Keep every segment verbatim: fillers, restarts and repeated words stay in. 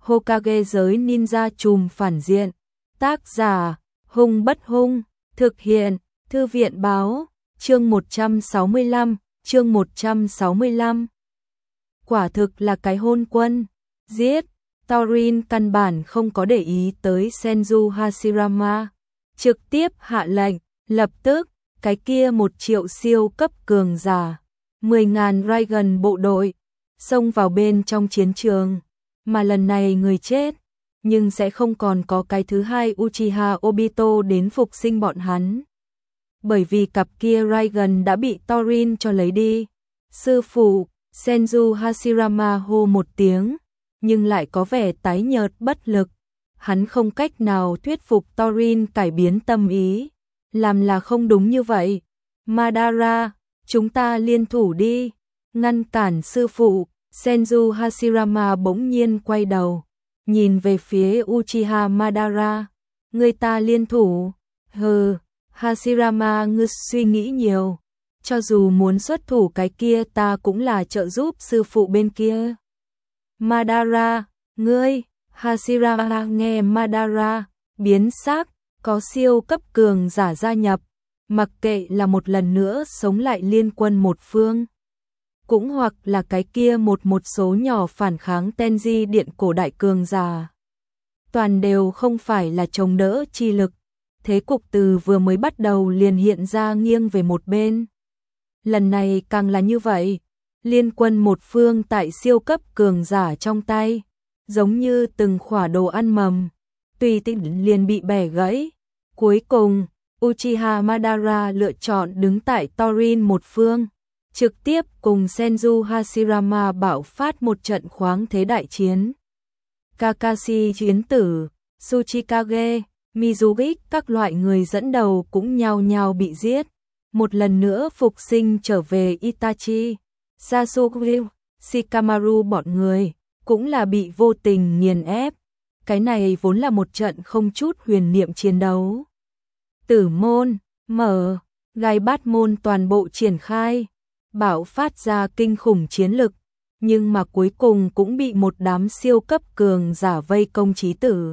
Hokage giới ninja trùm phản diện. Tác giả, Hung Bất Hung, thực hiện, Thư viện báo, chương một trăm sáu mươi lăm, chương một trăm sáu mươi lăm. Quả thực là cái hôn quân, giết, Taurin căn bản không có để ý tới Senju Hashirama, trực tiếp hạ lệnh, lập tức, cái kia một triệu siêu cấp cường giả, mười ngàn Raigan bộ đội, xông vào bên trong chiến trường, mà lần này người chết, nhưng sẽ không còn có cái thứ hai Uchiha Obito đến phục sinh bọn hắn. Bởi vì cặp kia Raigan đã bị Taurin cho lấy đi. Sư phụ, Senju Hashirama hô một tiếng, nhưng lại có vẻ tái nhợt bất lực. Hắn không cách nào thuyết phục Taurin cải biến tâm ý. Làm là không đúng như vậy. Madara, chúng ta liên thủ đi. Ngăn cản sư phụ. Senju Hashirama bỗng nhiên quay đầu, nhìn về phía Uchiha Madara. Người ta liên thủ? Hừ, Hashirama ngươi suy nghĩ nhiều. Cho dù muốn xuất thủ cái kia ta cũng là trợ giúp sư phụ bên kia. Madara, ngươi, Hashirama nghe Madara, biến sắc, có siêu cấp cường giả gia nhập, mặc kệ là một lần nữa sống lại liên quân một phương. Cũng hoặc là cái kia một một số nhỏ phản kháng Tenji điện cổ đại cường giả. Toàn đều không phải là chống đỡ chi lực. Thế cục từ vừa mới bắt đầu liền hiện ra nghiêng về một bên. Lần này càng là như vậy. Liên quân một phương tại siêu cấp cường giả trong tay. Giống như từng khỏa đồ ăn mầm. Tùy tiện liền bị bẻ gãy. Cuối cùng, Uchiha Madara lựa chọn đứng tại Taurin một phương. Trực tiếp cùng Senju Hashirama bạo phát một trận khoáng thế đại chiến. Kakashi chiến tử, Tsuchikage, Mizugi các loại người dẫn đầu cũng nhao nhao bị giết. Một lần nữa phục sinh trở về Itachi, Sasuke, Shikamaru bọn người, cũng là bị vô tình nghiền ép. Cái này vốn là một trận không chút huyền niệm chiến đấu. Tử môn, mở, gai bát môn toàn bộ triển khai. Bạo phát ra kinh khủng chiến lực, nhưng mà cuối cùng cũng bị một đám siêu cấp cường giả vây công chí tử.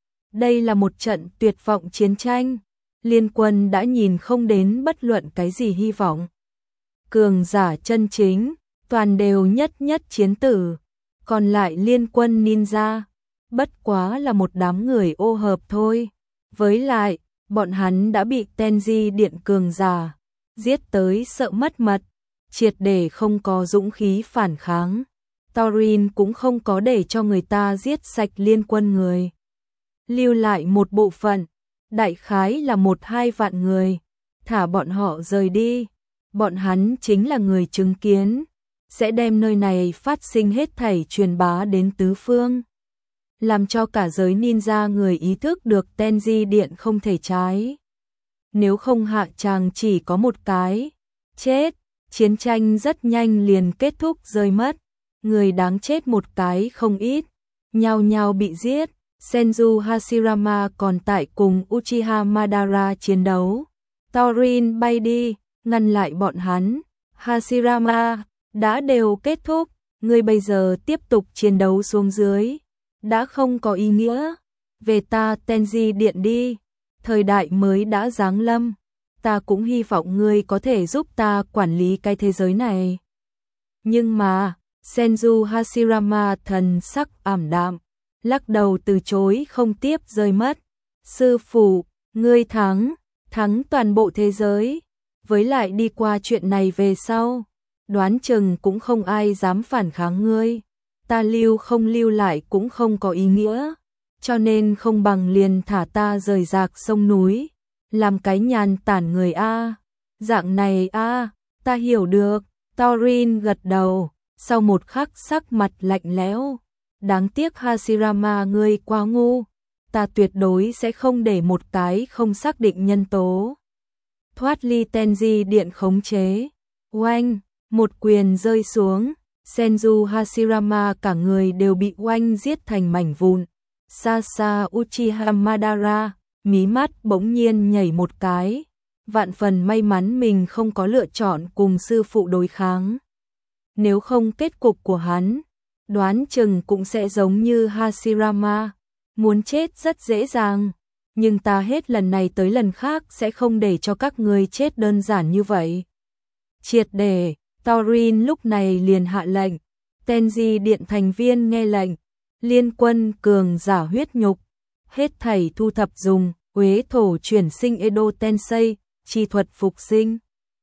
Đây là một trận tuyệt vọng chiến tranh, liên quân đã nhìn không đến bất luận cái gì hy vọng. Cường giả chân chính, toàn đều nhất nhất chiến tử, còn lại liên quân ninja, bất quá là một đám người ô hợp thôi. Với lại, bọn hắn đã bị Tenji điện cường giả giết tới sợ mất mật. Triệt để không có dũng khí phản kháng. Taurin cũng không có để cho người ta giết sạch liên quân người. Lưu lại một bộ phận, đại khái là một hai vạn người. Thả bọn họ rời đi. Bọn hắn chính là người chứng kiến. Sẽ đem nơi này phát sinh hết thảy truyền bá đến tứ phương. Làm cho cả giới ninja người ý thức được Tenji điện không thể trái. Nếu không hạ tràng chỉ có một cái. Chết. Chiến tranh rất nhanh liền kết thúc rơi mất, người đáng chết một cái không ít, nhao nhao bị giết. Senju Hashirama còn tại cùng Uchiha Madara chiến đấu. Taurin bay đi, ngăn lại bọn hắn. Hashirama, đã đều kết thúc, ngươi bây giờ tiếp tục chiến đấu xuống dưới, đã không có ý nghĩa. Về ta Tenji điện đi, thời đại mới đã giáng lâm. Ta cũng hy vọng ngươi có thể giúp ta quản lý cái thế giới này. Nhưng mà, Senju Hashirama thần sắc ảm đạm, lắc đầu từ chối không tiếp rơi mất. Sư phụ, ngươi thắng, thắng toàn bộ thế giới. Với lại đi qua chuyện này về sau, đoán chừng cũng không ai dám phản kháng ngươi. Ta lưu không lưu lại cũng không có ý nghĩa. Cho nên không bằng liền thả ta rời rạc sông núi. Làm cái nhàn tản người a. Dạng này a, ta hiểu được. Taurin gật đầu, sau một khắc sắc mặt lạnh lẽo. Đáng tiếc Hashirama ngươi quá ngu, ta tuyệt đối sẽ không để một cái không xác định nhân tố thoát ly Tenji điện khống chế. Oanh, một quyền rơi xuống, Senju Hashirama cả người đều bị oanh giết thành mảnh vụn. Xa xa Uchiha Madara, mí mắt bỗng nhiên nhảy một cái, vạn phần may mắn mình không có lựa chọn cùng sư phụ đối kháng. Nếu không kết cục của hắn, đoán chừng cũng sẽ giống như Hashirama, muốn chết rất dễ dàng, nhưng ta hết lần này tới lần khác sẽ không để cho các người chết đơn giản như vậy. Triệt để, Thorin lúc này liền hạ lệnh, Tenji Điện thành viên nghe lệnh, liên quân cường giả huyết nhục, hết thảy thu thập dùng, uế thổ chuyển sinh Edo Tensei, chi thuật phục sinh.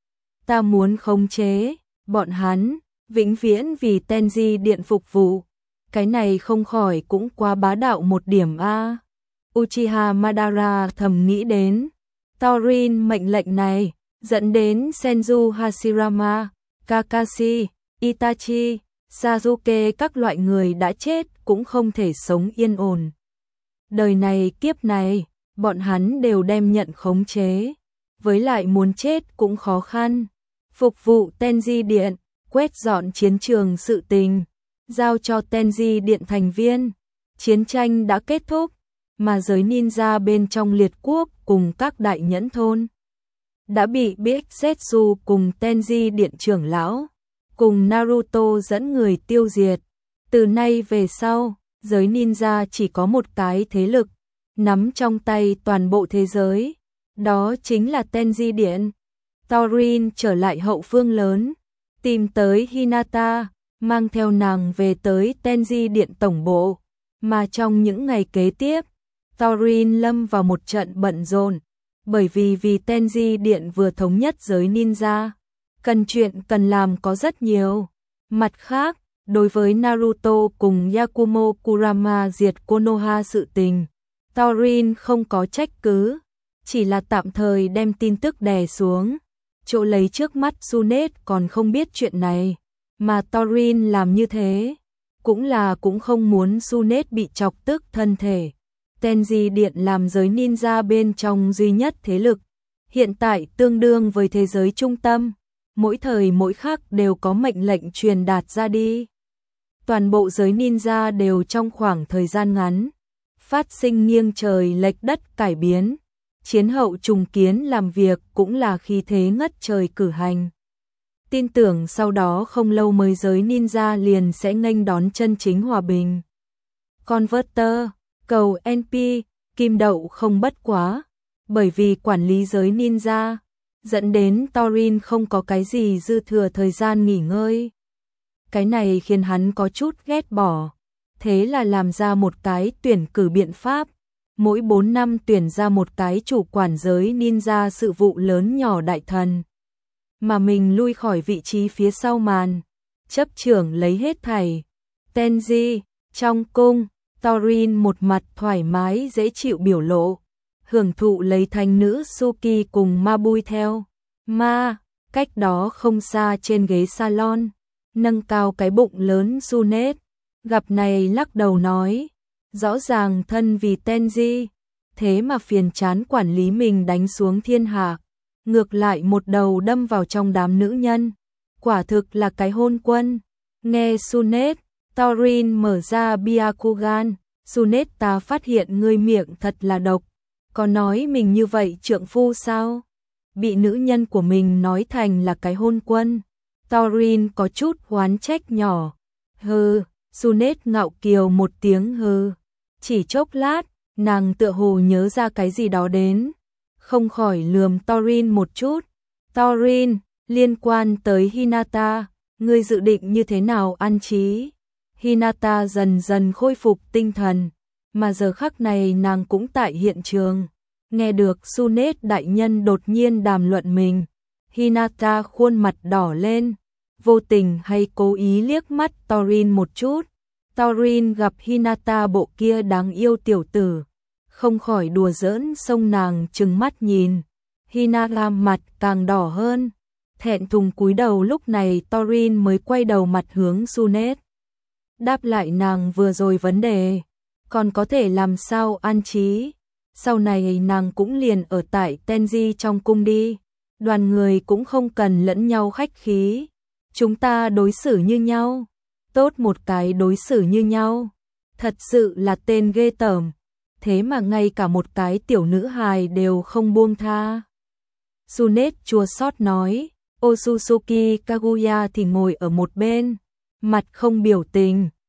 Ta muốn khống chế, bọn hắn, vĩnh viễn vì Tenji Điện phục vụ. Cái này không khỏi cũng quá bá đạo một điểm a. Uchiha Madara thầm nghĩ đến, Thorin mệnh lệnh này, dẫn đến Senju Hashirama, Kakashi, Itachi, Sasuke các loại người đã chết cũng không thể sống yên ổn. Đời này kiếp này, bọn hắn đều đem nhận khống chế, với lại muốn chết cũng khó khăn. Phục vụ Tenji Điện, quét dọn chiến trường sự tình, giao cho Tenji Điện thành viên. Chiến tranh đã kết thúc, mà giới ninja bên trong liệt quốc cùng các đại nhẫn thôn đã bị Big Zetsu cùng Tenji Điện trưởng lão cùng Naruto dẫn người tiêu diệt. Từ nay về sau, giới ninja chỉ có một cái thế lực, nắm trong tay toàn bộ thế giới, đó chính là Tenji Điện. Thorin trở lại hậu phương lớn, tìm tới Hinata, mang theo nàng về tới Tenji Điện tổng bộ, mà trong những ngày kế tiếp, Thorin lâm vào một trận bận rộn, bởi vì vì Tenji Điện vừa thống nhất giới ninja, cần chuyện cần làm có rất nhiều. Mặt khác, đối với Naruto cùng Yakumo Kurama diệt Konoha sự tình, Thorin không có trách cứ, chỉ là tạm thời đem tin tức đè xuống, chỗ lấy trước mắt Tsunade còn không biết chuyện này, mà Thorin làm như thế, cũng là cũng không muốn Tsunade bị chọc tức thân thể. Tenji Điện làm giới ninja bên trong duy nhất thế lực, hiện tại tương đương với thế giới trung tâm, mỗi thời mỗi khắc đều có mệnh lệnh truyền đạt ra đi. Toàn bộ giới ninja đều trong khoảng thời gian ngắn, phát sinh nghiêng trời lệch đất cải biến, chiến hậu trùng kiến làm việc cũng là khí thế ngất trời cử hành. Tin tưởng sau đó không lâu mới giới ninja liền sẽ nghênh đón chân chính hòa bình. Converter, cầu en pê, kim đậu không bất quá, bởi vì quản lý giới ninja, dẫn đến Thorin không có cái gì dư thừa thời gian nghỉ ngơi. Cái này khiến hắn có chút ghét bỏ, thế là làm ra một cái tuyển cử biện pháp, mỗi bốn năm tuyển ra một cái chủ quản giới ninja sự vụ lớn nhỏ đại thần, mà mình lui khỏi vị trí phía sau màn, chấp trưởng lấy hết thảy. Tenji, trong cung, Thorin một mặt thoải mái dễ chịu biểu lộ, hưởng thụ lấy thành nữ Suki cùng Mabui theo. Ma, cách đó không xa trên ghế salon, nâng cao cái bụng lớn Tsunade, gặp này lắc đầu nói, rõ ràng thân vì Tenji, thế mà phiền chán quản lý mình đánh xuống thiên hạ, ngược lại một đầu đâm vào trong đám nữ nhân, quả thực là cái hôn quân. Nghe Tsunade, Thorin mở ra Byakugan, Tsunade ta phát hiện ngươi miệng thật là độc, có nói mình như vậy trượng phu sao? Bị nữ nhân của mình nói thành là cái hôn quân. Thorin có chút oán trách nhỏ. Hừ, Tsunade ngạo kiều một tiếng hừ. Chỉ chốc lát, nàng tựa hồ nhớ ra cái gì đó đến, không khỏi lườm Thorin một chút. Thorin, liên quan tới Hinata, ngươi dự định như thế nào an trí? Hinata dần dần khôi phục tinh thần, mà giờ khắc này nàng cũng tại hiện trường. Nghe được Tsunade đại nhân đột nhiên đàm luận mình, Hinata khuôn mặt đỏ lên, vô tình hay cố ý liếc mắt Thorin một chút. Thorin gặp Hinata bộ kia đáng yêu tiểu tử, không khỏi đùa giỡn xông nàng trừng mắt nhìn. Hinata mặt càng đỏ hơn, thẹn thùng cúi đầu. Lúc này Thorin mới quay đầu mặt hướng Tsunade, đáp lại nàng vừa rồi vấn đề, còn có thể làm sao an trí. Sau này nàng cũng liền ở tại Tenji trong cung đi, đoàn người cũng không cần lẫn nhau khách khí, chúng ta đối xử như nhau, tốt một cái đối xử như nhau, thật sự là tên ghê tởm, thế mà ngay cả một cái tiểu nữ hài đều không buông tha. Tsunade chua xót nói, Otsutsuki Kaguya thì ngồi ở một bên, mặt không biểu tình,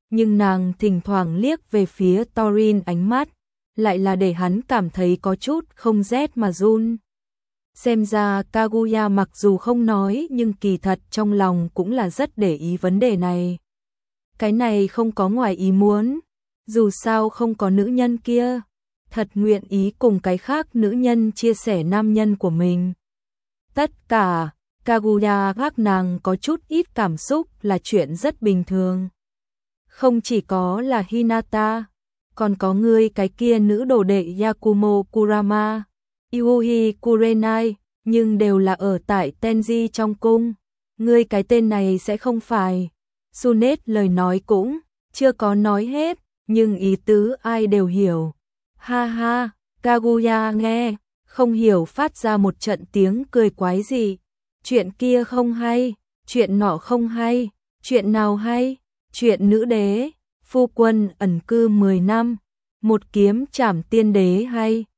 nhưng nàng thỉnh thoảng liếc về phía Thorin, ánh mắt lại là để hắn cảm thấy có chút không rét mà run. Xem ra Kaguya mặc dù không nói nhưng kỳ thật trong lòng cũng là rất để ý vấn đề này. Cái này không có ngoài ý muốn, dù sao không có nữ nhân kia, thật nguyện ý cùng cái khác nữ nhân chia sẻ nam nhân của mình. Tất cả, Kaguya khác nàng có chút ít cảm xúc là chuyện rất bình thường. Không chỉ có là Hinata, còn có người cái kia nữ đồ đệ Yakumo Kurama, Yui Kurenai, nhưng đều là ở tại Tenji trong cung. Ngươi cái tên này sẽ không phải. Sunet lời nói cũng chưa có nói hết, nhưng ý tứ ai đều hiểu. Ha ha, Kaguya nghe, không hiểu phát ra một trận tiếng cười quái gì. Chuyện kia không hay, chuyện nọ không hay, chuyện nào hay, chuyện nữ đế, phu quân ẩn cư mười năm, một kiếm trảm tiên đế hay.